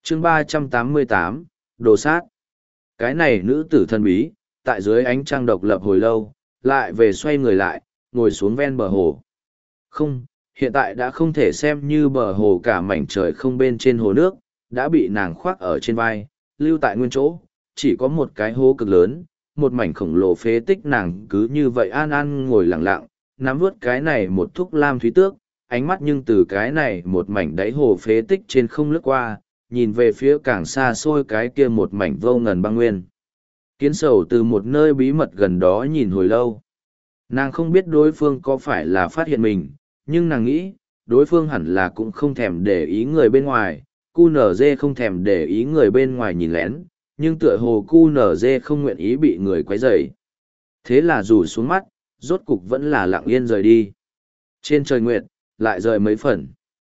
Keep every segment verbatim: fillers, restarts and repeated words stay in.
chương ba trăm tám mươi tám, đồ sát. Cái này nữ tử thần bí, tại dưới ánh trăng độc lập hồi lâu, lại về xoay người lại, ngồi xuống ven bờ hồ. Không, hiện tại đã không thể xem như bờ hồ cả mảnh trời không bên trên hồ nước, đã bị nàng khoác ở trên vai, lưu tại nguyên chỗ, chỉ có một cái hố cực lớn, một mảnh khổng lồ phế tích nàng cứ như vậy an an ngồi lặng lặng, nắm vớt cái này một thúc lam thúy tước, ánh mắt nhưng từ cái này một mảnh đáy hồ phế tích trên không lướt qua, nhìn về phía càng xa xôi cái kia một mảnh vô ngần băng nguyên. Kiến sầu từ một nơi bí mật gần đó nhìn hồi lâu. Nàng không biết đối phương có phải là phát hiện mình, nhưng nàng nghĩ, đối phương hẳn là cũng không thèm để ý người bên ngoài, cu nở dê không thèm để ý người bên ngoài nhìn lén, nhưng tựa hồ cu nở dê không nguyện ý bị người quấy rầy. Thế là rủ xuống mắt, rốt cục vẫn là lặng yên rời đi. Trên trời nguyệt, lại rời mấy phần.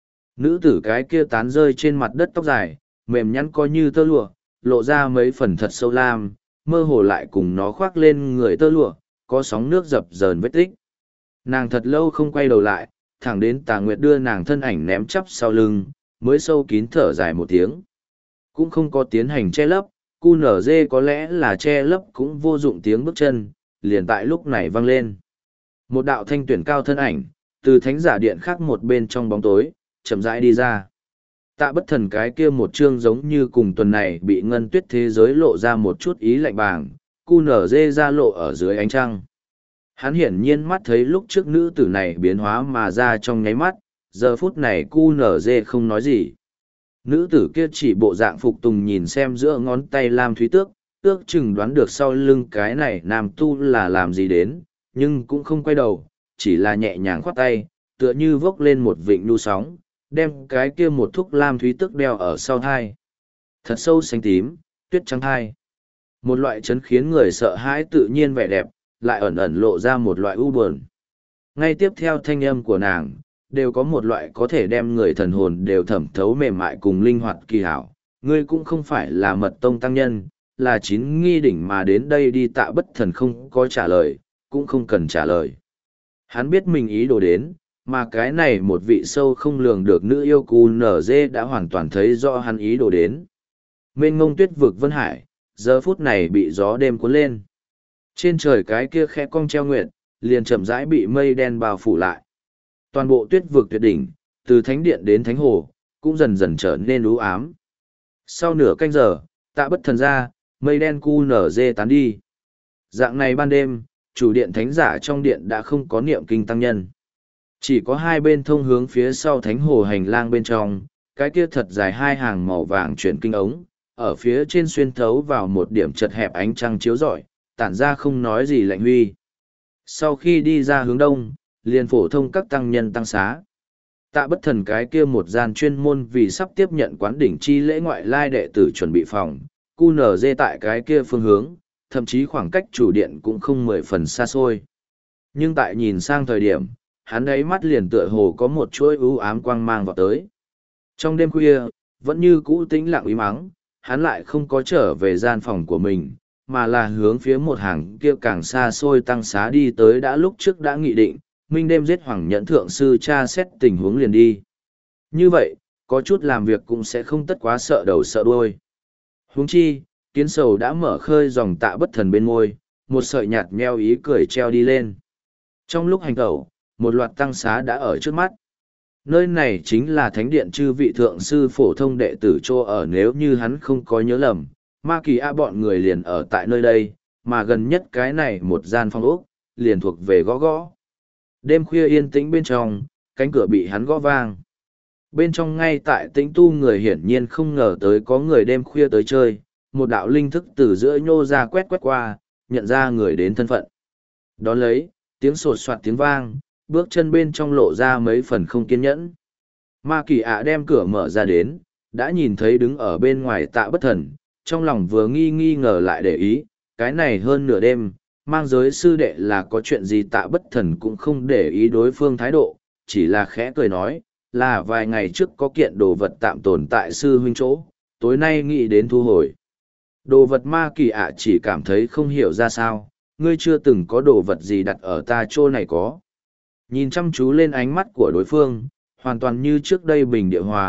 Nữ tử cái kia tán rơi trên mặt đất tóc dài, mềm nhắn coi như tơ lụa, lộ ra mấy phần thật sâu lam, mơ hồ lại cùng nó khoác lên người tơ lụa, có sóng nước dập dờn vết tích. Nàng thật lâu không quay đầu lại, thẳng đến Tà Nguyệt đưa nàng thân ảnh ném chắp sau lưng, mới sâu kín thở dài một tiếng. Cũng không có tiến hành che lấp, cu nở dê có lẽ là che lấp cũng vô dụng tiếng bước chân, liền tại lúc này vang lên. Một đạo thanh tuyển cao thân ảnh, từ thánh giả điện khác một bên trong bóng tối, chậm rãi đi ra. Tạ Bất Thần cái kia một chương giống như cùng tuần này bị ngân tuyết thế giới lộ ra một chút ý lạnh bàng, cu nở dê ra lộ ở dưới ánh trăng. Hắn hiển nhiên mắt thấy lúc trước nữ tử này biến hóa mà ra trong nháy mắt, giờ phút này cu nở dê không nói gì. Nữ tử kia chỉ bộ dạng phục tùng nhìn xem giữa ngón tay lam thúy tước, ước chừng đoán được sau lưng cái này nam tu là làm gì đến, nhưng cũng không quay đầu, chỉ là nhẹ nhàng khoát tay, tựa như vốc lên một vịnh nu sóng, đem cái kia một thúc lam thúy tước đeo ở sau thai. Thật sâu xanh tím, tuyết trắng thai. Một loại chấn khiến người sợ hãi tự nhiên vẻ đẹp, lại ẩn ẩn lộ ra một loại u buồn. Ngay tiếp theo thanh âm của nàng, đều có một loại có thể đem người thần hồn đều thẩm thấu mềm mại cùng linh hoạt kỳ hảo. Ngươi cũng không phải là mật tông tăng nhân, là chín nghi đỉnh mà đến đây đi Tạ Bất Thần không có trả lời, cũng không cần trả lời. Hắn biết mình ý đồ đến, mà cái này một vị sâu không lường được nữ yêu cu nở dê đã hoàn toàn thấy rõ hắn ý đồ đến. Mênh ngông tuyết vực vân hải, giờ phút này bị gió đêm cuốn lên. Trên trời cái kia khẽ cong treo nguyệt, liền chậm rãi bị mây đen bao phủ lại. Toàn bộ tuyết vực tuyệt đỉnh, từ thánh điện đến thánh hồ, cũng dần dần trở nên u ám. Sau nửa canh giờ, Tạ Bất Thần ra, mây đen cu nở dê tán đi. Dạng này ban đêm, chủ điện thánh giả trong điện đã không có niệm kinh tăng nhân. Chỉ có hai bên thông hướng phía sau thánh hồ hành lang bên trong, cái kia thật dài hai hàng màu vàng chuyển kinh ống, ở phía trên xuyên thấu vào một điểm chật hẹp ánh trăng chiếu rọi, tản ra không nói gì lạnh huy. Sau khi đi ra hướng đông, liền phổ thông các tăng nhân tăng xá. Tạ Bất Thần cái kia một gian chuyên môn vì sắp tiếp nhận quán đỉnh chi lễ ngoại lai đệ tử chuẩn bị phòng, cu nở dê tại cái kia phương hướng, thậm chí khoảng cách chủ điện cũng không mười phần xa xôi. Nhưng tại nhìn sang thời điểm, hắn ấy mắt liền tựa hồ có một chuỗi ưu ám quang mang vào tới. Trong đêm khuya, vẫn như cũ tĩnh lặng im ắng, hắn lại không có trở về gian phòng của mình, mà là hướng phía một hàng kia càng xa xôi tăng xá đi tới đã lúc trước đã nghị định, minh đêm giết hoàng nhẫn thượng sư tra xét tình huống liền đi. Như vậy, có chút làm việc cũng sẽ không tất quá sợ đầu sợ đuôi. Huống chi, kiến sầu đã mở khơi dòng Tạ Bất Thần bên môi, một sợi nhạt nheo ý cười treo đi lên. Trong lúc hành tẩu, một loạt tăng xá đã ở trước mắt. Nơi này chính là thánh điện chư vị thượng sư phổ thông đệ tử chô ở, nếu như hắn không có nhớ lầm, Ma Kỳ A bọn người liền ở tại nơi đây, mà gần nhất cái này một gian phòng ốc, liền thuộc về gõ gõ. Đêm khuya yên tĩnh bên trong, cánh cửa bị hắn gõ vang. Bên trong ngay tại tĩnh tu người hiển nhiên không ngờ tới có người đêm khuya tới chơi, một đạo linh thức từ giữa nhô ra quét quét qua, nhận ra người đến thân phận. Đón lấy, tiếng sột soạt tiếng vang, bước chân bên trong lộ ra mấy phần không kiên nhẫn. Ma Kỳ ạ đem cửa mở ra đến, đã nhìn thấy đứng ở bên ngoài Tạ Bất Thần, trong lòng vừa nghi nghi ngờ lại để ý, cái này hơn nửa đêm, mang giới sư đệ là có chuyện gì. Tạ Bất Thần cũng không để ý đối phương thái độ, chỉ là khẽ cười nói, là vài ngày trước có kiện đồ vật tạm tồn tại sư huynh chỗ, tối nay nghĩ đến thu hồi. Đồ vật Ma Kỳ ạ chỉ cảm thấy không hiểu ra sao, ngươi chưa từng có đồ vật gì đặt ở ta chỗ này có. Nhìn chăm chú lên ánh mắt của đối phương, hoàn toàn như trước đây bình địa hòa,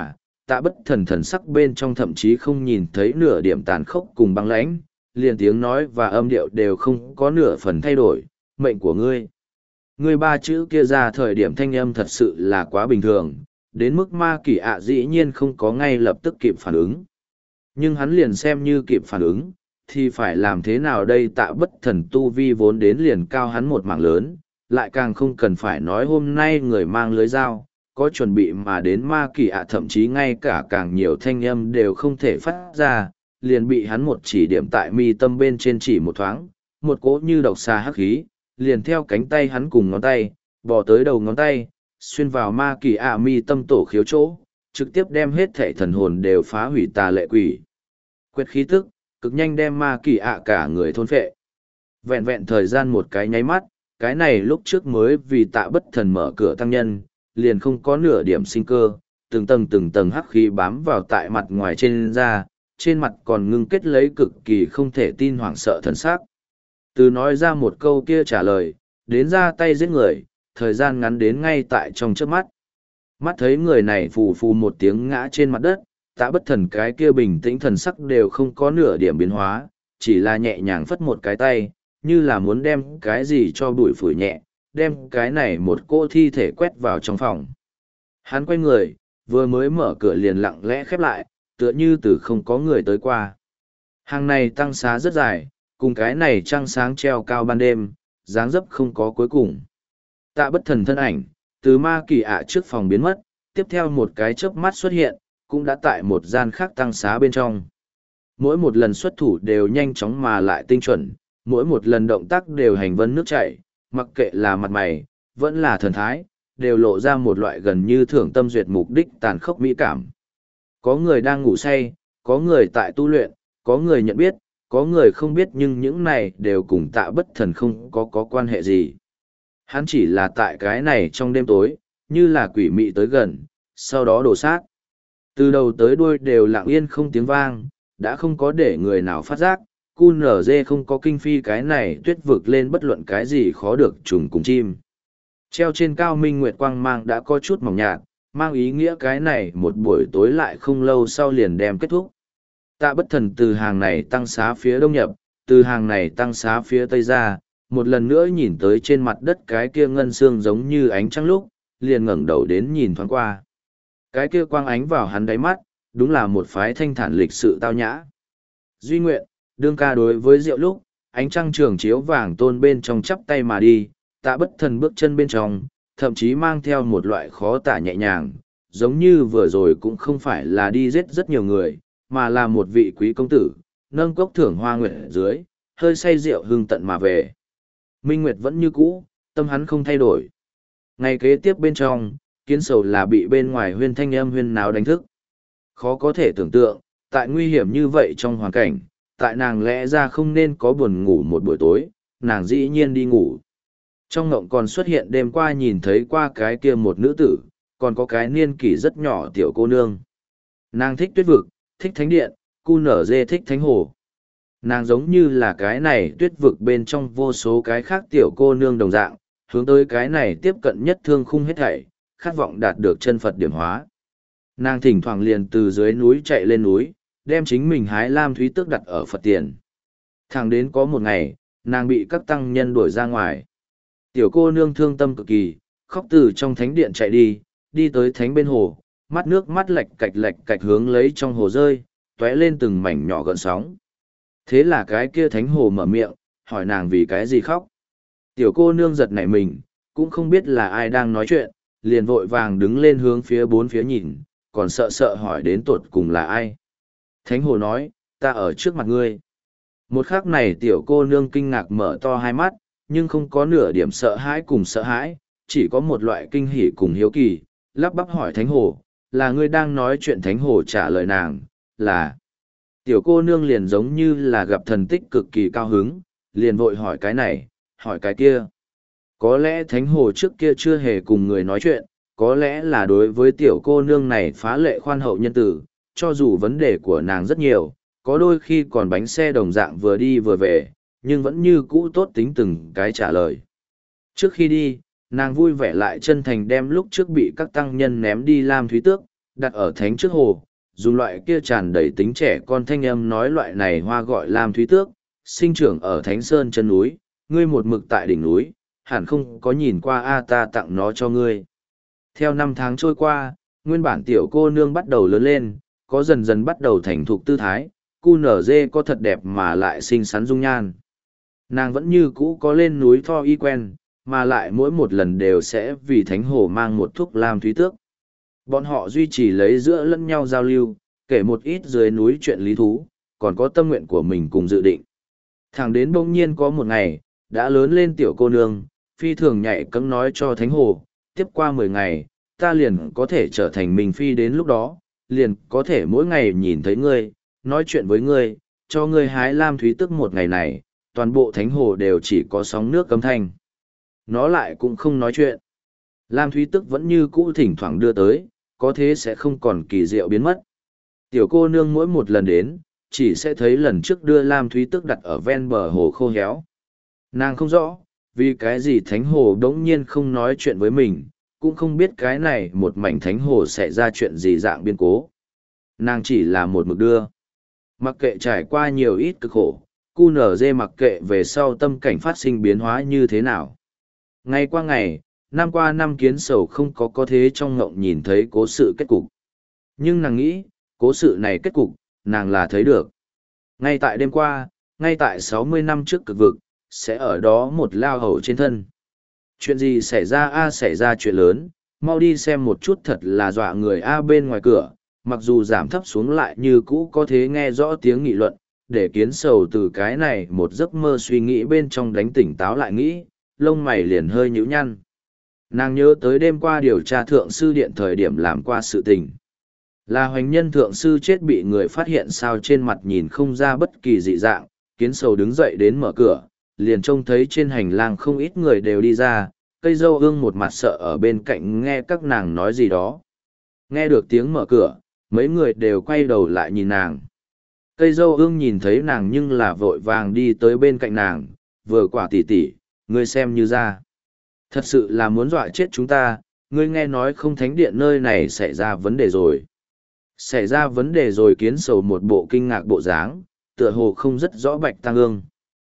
tạ bất thần thần sắc bên trong thậm chí không nhìn thấy nửa điểm tàn khốc cùng băng lãnh, liền tiếng nói và âm điệu đều không có nửa phần thay đổi, mệnh của ngươi. Ngươi ba chữ kia ra thời điểm thanh âm thật sự là quá bình thường, đến mức ma kỳ ạ dĩ nhiên không có ngay lập tức kịp phản ứng. Nhưng hắn liền xem như kịp phản ứng, thì phải làm thế nào đây, tạ bất thần tu vi vốn đến liền cao hắn một mảng lớn, lại càng không cần phải nói hôm nay người mang lưới dao, có chuẩn bị mà đến ma kỳ ạ thậm chí ngay cả càng nhiều thanh âm đều không thể phát ra, liền bị hắn một chỉ điểm tại mi tâm bên trên chỉ một thoáng, một cỗ như độc xà hắc khí, liền theo cánh tay hắn cùng ngón tay, bò tới đầu ngón tay, xuyên vào ma kỳ ạ mi tâm tổ khiếu chỗ, trực tiếp đem hết thể thần hồn đều phá hủy tà lệ quỷ. Quét khí tức, cực nhanh đem ma kỳ ạ cả người thôn phệ. Vẹn vẹn thời gian một cái nháy mắt, cái này lúc trước mới vì tạ bất thần mở cửa tăng nhân, liền không có nửa điểm sinh cơ, từng tầng từng tầng hắc khí bám vào tại mặt ngoài trên da, trên mặt còn ngưng kết lấy cực kỳ không thể tin hoảng sợ thần sắc. Từ nói ra một câu kia trả lời, đến ra tay giết người, thời gian ngắn đến ngay tại trong chớp mắt. Mắt thấy người này phù phù một tiếng ngã trên mặt đất, tạ bất thần cái kia bình tĩnh thần sắc đều không có nửa điểm biến hóa, chỉ là nhẹ nhàng phất một cái tay, như là muốn đem cái gì cho bụi phủi nhẹ, đem cái này một cô thi thể quét vào trong phòng. Hắn quay người, vừa mới mở cửa liền lặng lẽ khép lại, tựa như từ không có người tới qua. Hàng này tăng xá rất dài, cùng cái này trăng sáng treo cao ban đêm, dáng dấp không có cuối cùng. Tạ bất thần thân ảnh, từ ma kỳ ạ trước phòng biến mất, tiếp theo một cái chớp mắt xuất hiện, cũng đã tại một gian khác tăng xá bên trong. Mỗi một lần xuất thủ đều nhanh chóng mà lại tinh chuẩn, mỗi một lần động tác đều hành vân nước chảy, mặc kệ là mặt mày, vẫn là thần thái, đều lộ ra một loại gần như thưởng tâm duyệt mục đích tàn khốc mỹ cảm. Có người đang ngủ say, có người tại tu luyện, có người nhận biết, có người không biết, nhưng những này đều cùng tạ bất thần không có có quan hệ gì. Hắn chỉ là tại cái này trong đêm tối, như là quỷ mị tới gần, sau đó đổ sát. Từ đầu tới đuôi đều lặng yên không tiếng vang, đã không có để người nào phát giác, cu nở dê không có kinh phi cái này tuyết vực lên bất luận cái gì khó được trùng cùng chim. Treo trên cao minh nguyệt quang mang đã có chút mỏng nhạt, mang ý nghĩa cái này một buổi tối lại không lâu sau liền đem kết thúc. Tạ bất thần từ hàng này tăng xá phía đông nhập, từ hàng này tăng xá phía tây ra, một lần nữa nhìn tới trên mặt đất cái kia ngân xương giống như ánh trăng lúc, liền ngẩng đầu đến nhìn thoáng qua. Cái kia quang ánh vào hắn đáy mắt, đúng là một phái thanh thản lịch sự tao nhã. Duy nguyện, đương ca đối với rượu lúc, ánh trăng trường chiếu vàng tôn bên trong chắp tay mà đi, tạ bất thần bước chân bên trong, thậm chí mang theo một loại khó tả nhẹ nhàng, giống như vừa rồi cũng không phải là đi giết rất nhiều người, mà là một vị quý công tử, nâng cốc thưởng hoa nguyệt dưới, hơi say rượu hương tận mà về. Minh Nguyệt vẫn như cũ, tâm hắn không thay đổi. Ngày kế tiếp bên trong, kiến sầu là bị bên ngoài huyên thanh âm huyên náo đánh thức. Khó có thể tưởng tượng, tại nguy hiểm như vậy trong hoàn cảnh, tại nàng lẽ ra không nên có buồn ngủ một buổi tối, nàng dĩ nhiên đi ngủ. Trong ngộng còn xuất hiện đêm qua nhìn thấy qua cái kia một nữ tử, còn có cái niên kỷ rất nhỏ tiểu cô nương. Nàng thích tuyết vực, thích thánh điện, cu nở dê thích thánh hồ. Nàng giống như là cái này tuyết vực bên trong vô số cái khác tiểu cô nương đồng dạng, hướng tới cái này tiếp cận nhất thương khung hết thảy, khát vọng đạt được chân Phật điểm hóa. Nàng thỉnh thoảng liền từ dưới núi chạy lên núi, đem chính mình hái lam thúy tước đặt ở Phật tiền. Thẳng đến có một ngày, nàng bị các tăng nhân đuổi ra ngoài. Tiểu cô nương thương tâm cực kỳ, khóc từ trong thánh điện chạy đi, đi tới thánh bên hồ, mắt nước mắt lệch cạch lệch cạch hướng lấy trong hồ rơi, tóe lên từng mảnh nhỏ gợn sóng. Thế là cái kia thánh hồ mở miệng, hỏi nàng vì cái gì khóc. Tiểu cô nương giật nảy mình, cũng không biết là ai đang nói chuyện, liền vội vàng đứng lên hướng phía bốn phía nhìn, còn sợ sợ hỏi đến tột cùng là ai. Thánh hồ nói, ta ở trước mặt ngươi. Một khắc này tiểu cô nương kinh ngạc mở to hai mắt, nhưng không có nửa điểm sợ hãi cùng sợ hãi, chỉ có một loại kinh hỉ cùng hiếu kỳ, lắp bắp hỏi thánh hồ, là ngươi đang nói chuyện. Thánh hồ trả lời nàng, là. Tiểu cô nương liền giống như là gặp thần tích cực kỳ cao hứng, liền vội hỏi cái này, hỏi cái kia. Có lẽ thánh hồ trước kia chưa hề cùng người nói chuyện, có lẽ là đối với tiểu cô nương này phá lệ khoan hậu nhân tử, cho dù vấn đề của nàng rất nhiều, có đôi khi còn bánh xe đồng dạng vừa đi vừa về, nhưng vẫn như cũ tốt tính từng cái trả lời. Trước khi đi, nàng vui vẻ lại chân thành đem lúc trước bị các tăng nhân ném đi lam thúy tước, đặt ở thánh trước hồ, dùng loại kia tràn đầy tính trẻ con thanh âm nói loại này hoa gọi Lam Thúy Tước, sinh trưởng ở Thánh Sơn chân núi, ngươi một mực tại đỉnh núi, hẳn không có nhìn qua a ta tặng nó cho ngươi. Theo năm tháng trôi qua, nguyên bản tiểu cô nương bắt đầu lớn lên, có dần dần bắt đầu thành thục tư thái, cu nở dê có thật đẹp mà lại xinh xắn dung nhan. Nàng vẫn như cũ có lên núi Tho y quen, mà lại mỗi một lần đều sẽ vì thánh hồ mang một thuốc Lam Thúy Tước. Bọn họ duy trì lấy giữa lẫn nhau giao lưu, kể một ít dưới núi chuyện lý thú, còn có tâm nguyện của mình cùng dự định. Thẳng đến bỗng nhiên có một ngày, đã lớn lên tiểu cô nương, phi thường nhạy cẫng nói cho thánh hồ, tiếp qua mười ngày, ta liền có thể trở thành mình phi đến lúc đó, liền có thể mỗi ngày nhìn thấy ngươi, nói chuyện với ngươi, cho ngươi hái Lam Thúy Tước một ngày này, toàn bộ thánh hồ đều chỉ có sóng nước cấm thanh. Nó lại cũng không nói chuyện. Lam Thúy Tước vẫn như cũ thỉnh thoảng đưa tới, có thế sẽ không còn kỳ diệu biến mất. Tiểu cô nương mỗi một lần đến, chỉ sẽ thấy lần trước đưa Lam Thúy Tước đặt ở ven bờ hồ khô héo. Nàng không rõ, vì cái gì thánh hồ đống nhiên không nói chuyện với mình, cũng không biết cái này một mảnh thánh hồ sẽ ra chuyện gì dạng biên cố. Nàng chỉ là một mực đưa. Mặc kệ trải qua nhiều ít cực khổ, cu nở dê mặc kệ về sau tâm cảnh phát sinh biến hóa như thế nào. Ngày qua ngày, năm qua năm kiến sầu không có có thế trong ngộng nhìn thấy cố sự kết cục. Nhưng nàng nghĩ, cố sự này kết cục, nàng là thấy được. Ngay tại đêm qua, ngay tại sáu mươi năm trước cực vực, sẽ ở đó một lao hầu trên thân. Chuyện gì xảy ra a xảy ra chuyện lớn, mau đi xem một chút thật là dọa người a bên ngoài cửa, mặc dù giảm thấp xuống lại như cũ có thế nghe rõ tiếng nghị luận, để kiến sầu từ cái này một giấc mơ suy nghĩ bên trong đánh tỉnh táo lại nghĩ, lông mày liền hơi nhíu nhăn. Nàng nhớ tới đêm qua điều tra thượng sư điện thời điểm làm qua sự tình. Là hoành nhân thượng sư chết bị người phát hiện sao trên mặt nhìn không ra bất kỳ dị dạng, kiến sầu đứng dậy đến mở cửa, liền trông thấy trên hành lang không ít người đều đi ra, cây dâu ương một mặt sợ ở bên cạnh nghe các nàng nói gì đó. Nghe được tiếng mở cửa, mấy người đều quay đầu lại nhìn nàng. Cây dâu ương nhìn thấy nàng nhưng là vội vàng đi tới bên cạnh nàng, vừa quả tỉ tỉ, ngươi xem như ra. Thật sự là muốn dọa chết chúng ta, ngươi nghe nói không thánh điện nơi này xảy ra vấn đề rồi. Xảy ra vấn đề rồi kiến sầu một bộ kinh ngạc bộ dáng, tựa hồ không rất rõ Bạch Tăng Ương.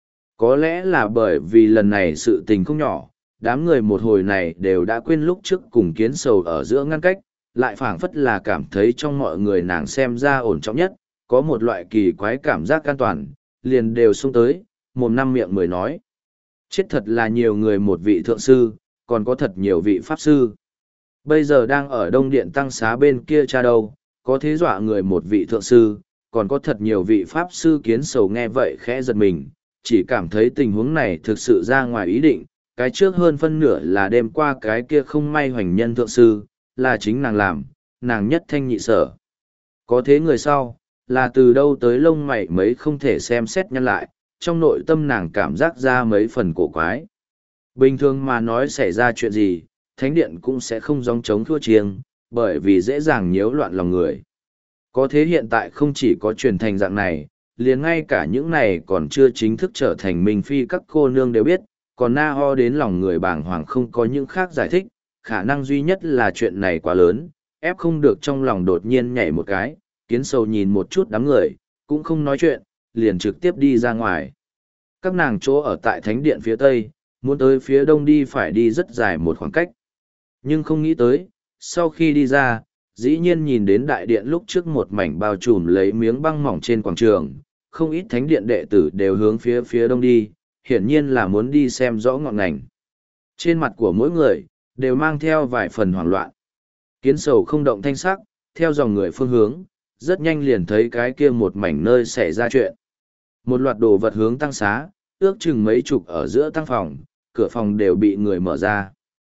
Có lẽ là bởi vì lần này sự tình không nhỏ, đám người một hồi này đều đã quên lúc trước cùng kiến sầu ở giữa ngăn cách, lại phảng phất là cảm thấy trong mọi người nàng xem ra ổn trọng nhất, có một loại kỳ quái cảm giác an toàn, liền đều xông tới, mồm năm miệng mười nói. Chết thật là nhiều người một vị thượng sư, còn có thật nhiều vị pháp sư. Bây giờ đang ở Đông Điện Tăng Xá bên kia cha đâu, có thế dọa người một vị thượng sư, còn có thật nhiều vị pháp sư kiến sầu nghe vậy khẽ giật mình, chỉ cảm thấy tình huống này thực sự ra ngoài ý định, cái trước hơn phân nửa là đêm qua cái kia không may hoành nhân thượng sư, là chính nàng làm, nàng nhất thanh nhị sở. Có thế người sau, là từ đâu tới lông mày mấy không thể xem xét nhân lại, trong nội tâm nàng cảm giác ra mấy phần cổ quái. Bình thường mà nói xảy ra chuyện gì, thánh điện cũng sẽ không gióng chống thua chiêng, bởi vì dễ dàng nhiễu loạn lòng người. Có thế hiện tại không chỉ có truyền thành dạng này, liền ngay cả những này còn chưa chính thức trở thành minh phi các cô nương đều biết, còn na ho đến lòng người bàng hoàng không có những khác giải thích, khả năng duy nhất là chuyện này quá lớn, ép không được trong lòng đột nhiên nhảy một cái, kiến sầu nhìn một chút đám người, cũng không nói chuyện, liền trực tiếp đi ra ngoài. Các nàng chỗ ở tại thánh điện phía tây, muốn tới phía đông đi phải đi rất dài một khoảng cách. Nhưng không nghĩ tới, sau khi đi ra, dĩ nhiên nhìn đến đại điện lúc trước một mảnh bao trùm lấy miếng băng mỏng trên quảng trường, không ít thánh điện đệ tử đều hướng phía phía đông đi, hiển nhiên là muốn đi xem rõ ngọn ngành. Trên mặt của mỗi người, đều mang theo vài phần hoảng loạn. Kiến sầu không động thanh sắc, theo dòng người phương hướng, rất nhanh liền thấy cái kia một mảnh nơi xảy ra chuyện. Một loạt đồ vật hướng tăng xá, ước chừng mấy chục ở giữa tăng phòng, cửa phòng đều bị người mở ra.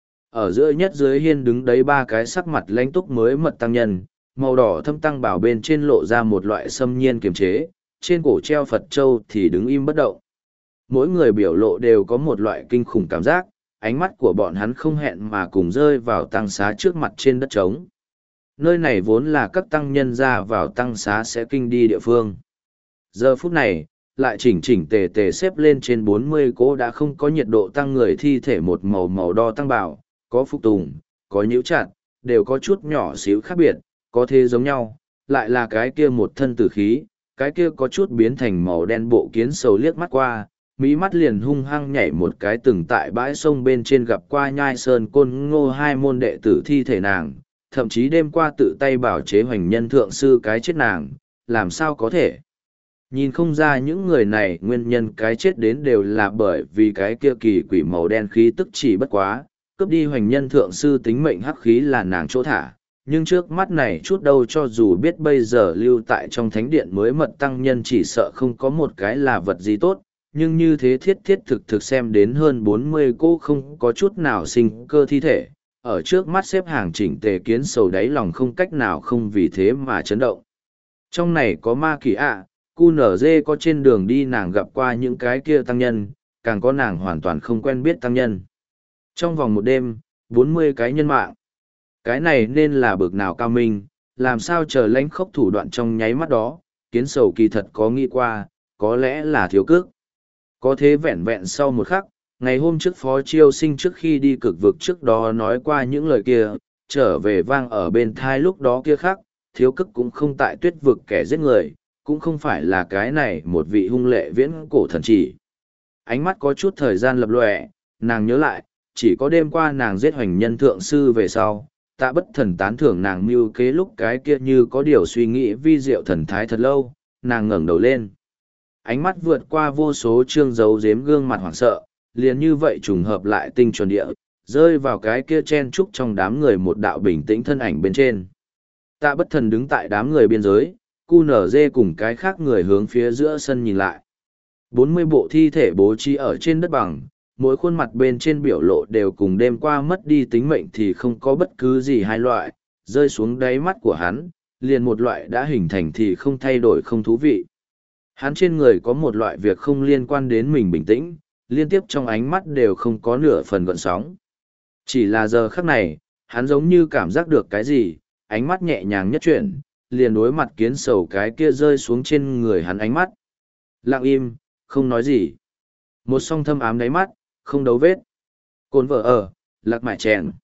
Ở giữa nhất dưới hiên đứng đấy ba cái sắc mặt lãnh túc mới mật tăng nhân, màu đỏ thâm tăng bảo bên trên lộ ra một loại xâm nhiên kiềm chế, trên cổ treo Phật Châu thì đứng im bất động. Mỗi người biểu lộ đều có một loại kinh khủng cảm giác, ánh mắt của bọn hắn không hẹn mà cùng rơi vào tăng xá trước mặt trên đất trống. Nơi này vốn là các tăng nhân ra vào tăng xá sẽ kinh đi địa phương. Giờ phút này, lại chỉnh chỉnh tề tề xếp lên trên bốn mươi cỗ đã không có nhiệt độ tăng người thi thể một màu màu đo tăng bảo, có phục tùng, có nhíu chặt, đều có chút nhỏ xíu khác biệt, có thế giống nhau, lại là cái kia một thân tử khí, cái kia có chút biến thành màu đen bộ kiến sầu liếc mắt qua, mỹ mắt liền hung hăng nhảy một cái từng tại bãi sông bên trên gặp qua nhai sơn côn ngô hai môn đệ tử thi thể nàng, thậm chí đêm qua tự tay bảo chế hoành nhân thượng sư cái chết nàng, làm sao có thể. Nhìn không ra những người này nguyên nhân cái chết đến đều là bởi vì cái kia kỳ quỷ màu đen khí tức chỉ bất quá, cướp đi hoành nhân thượng sư tính mệnh hắc khí là nàng chỗ thả. Nhưng trước mắt này chút đâu cho dù biết bây giờ lưu tại trong thánh điện mới mật tăng nhân chỉ sợ không có một cái là vật gì tốt, nhưng như thế thiết thiết thực thực xem đến hơn bốn mươi cô không có chút nào sinh cơ thi thể, ở trước mắt xếp hàng chỉnh tề kiến sầu đáy lòng không cách nào không vì thế mà chấn động. Trong này có ma kỳ ạ, cu nở dê có trên đường đi nàng gặp qua những cái kia tăng nhân, càng có nàng hoàn toàn không quen biết tăng nhân. Trong vòng một đêm, bốn mươi cái nhân mạng. Cái này nên là bực nào cao minh, làm sao chờ lãnh khốc thủ đoạn trong nháy mắt đó, kiến sầu kỳ thật có nghĩ qua, có lẽ là thiếu cước. Có thế vẹn vẹn sau một khắc, ngày hôm trước phó chiêu sinh trước khi đi cực vực trước đó nói qua những lời kia, trở về vang ở bên thai lúc đó kia khác, thiếu cước cũng không tại tuyết vực kẻ giết người, cũng không phải là cái này một vị hung lệ viễn cổ thần chỉ. Ánh mắt có chút thời gian lập lòe, nàng nhớ lại, chỉ có đêm qua nàng giết hoành nhân thượng sư về sau, tạ bất thần tán thưởng nàng mưu kế lúc cái kia như có điều suy nghĩ vi diệu thần thái thật lâu, nàng ngẩng đầu lên. Ánh mắt vượt qua vô số trương dấu giếm gương mặt hoảng sợ, liền như vậy trùng hợp lại tinh chuẩn địa, rơi vào cái kia chen trúc trong đám người một đạo bình tĩnh thân ảnh bên trên. Tạ bất thần đứng tại đám người biên giới, cu nở dê cùng cái khác người hướng phía giữa sân nhìn lại. bốn mươi bộ thi thể bố trí ở trên đất bằng, mỗi khuôn mặt bên trên biểu lộ đều cùng đêm qua mất đi tính mệnh thì không có bất cứ gì hai loại, rơi xuống đáy mắt của hắn, liền một loại đã hình thành thì không thay đổi không thú vị. Hắn trên người có một loại việc không liên quan đến mình bình tĩnh, liên tiếp trong ánh mắt đều không có nửa phần gợn sóng. Chỉ là giờ khắc này, hắn giống như cảm giác được cái gì, ánh mắt nhẹ nhàng nhất chuyển, liền đối mặt kiến sầu cái kia rơi xuống trên người hắn ánh mắt. Lặng im, không nói gì. Một song thâm ám đáy mắt, không đấu vết. Cồn vợ ở, lạc mại chèn.